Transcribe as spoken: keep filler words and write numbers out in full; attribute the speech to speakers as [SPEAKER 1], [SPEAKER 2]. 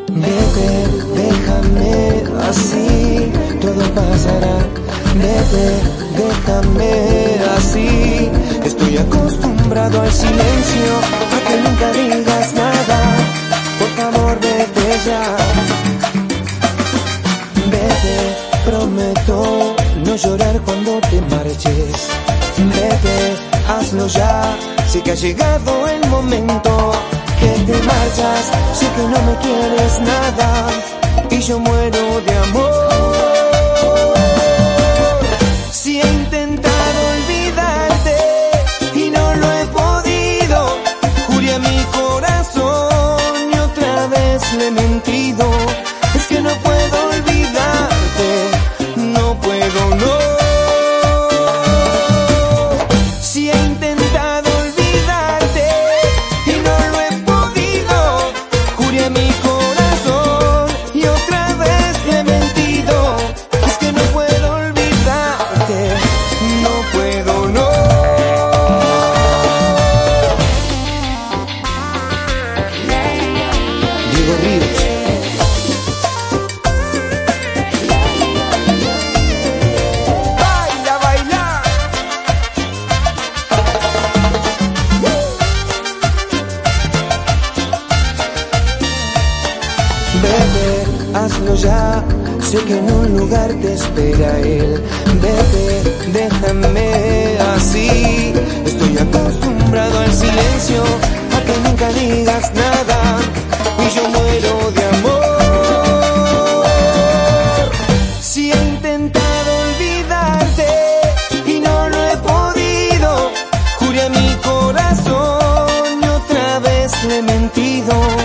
[SPEAKER 1] Vete, déjame así, todo pasará. Vete, déjame así. Estoy acostumbrado al silencio, a que nunca digas nada. Por favor, vete ya. Vete, prometo no llorar cuando te marches. Vete, hazlo ya, sé que ha llegado el momento que te marchas. Sé que no me quieres nada y yo muero de amor. Si he intentado olvidarte y no lo he podido, juré a mi corazón y otra vez le he mentido. Es que no puedo olvidarte, no puedo, no. Si he intentado olvidarte y no lo he podido, juré a mi corazón y otra vez le he mentido. Es que no puedo olvidarte, no puedo, no. Diego Ríos. Vete, hazlo ya, sé que en un lugar te espera él. Vete, déjame así. Estoy acostumbrado al silencio, a que nunca digas nada y yo muero de amor. Si he intentado olvidarte y no lo he podido, juré a mi corazón y otra vez le he mentido.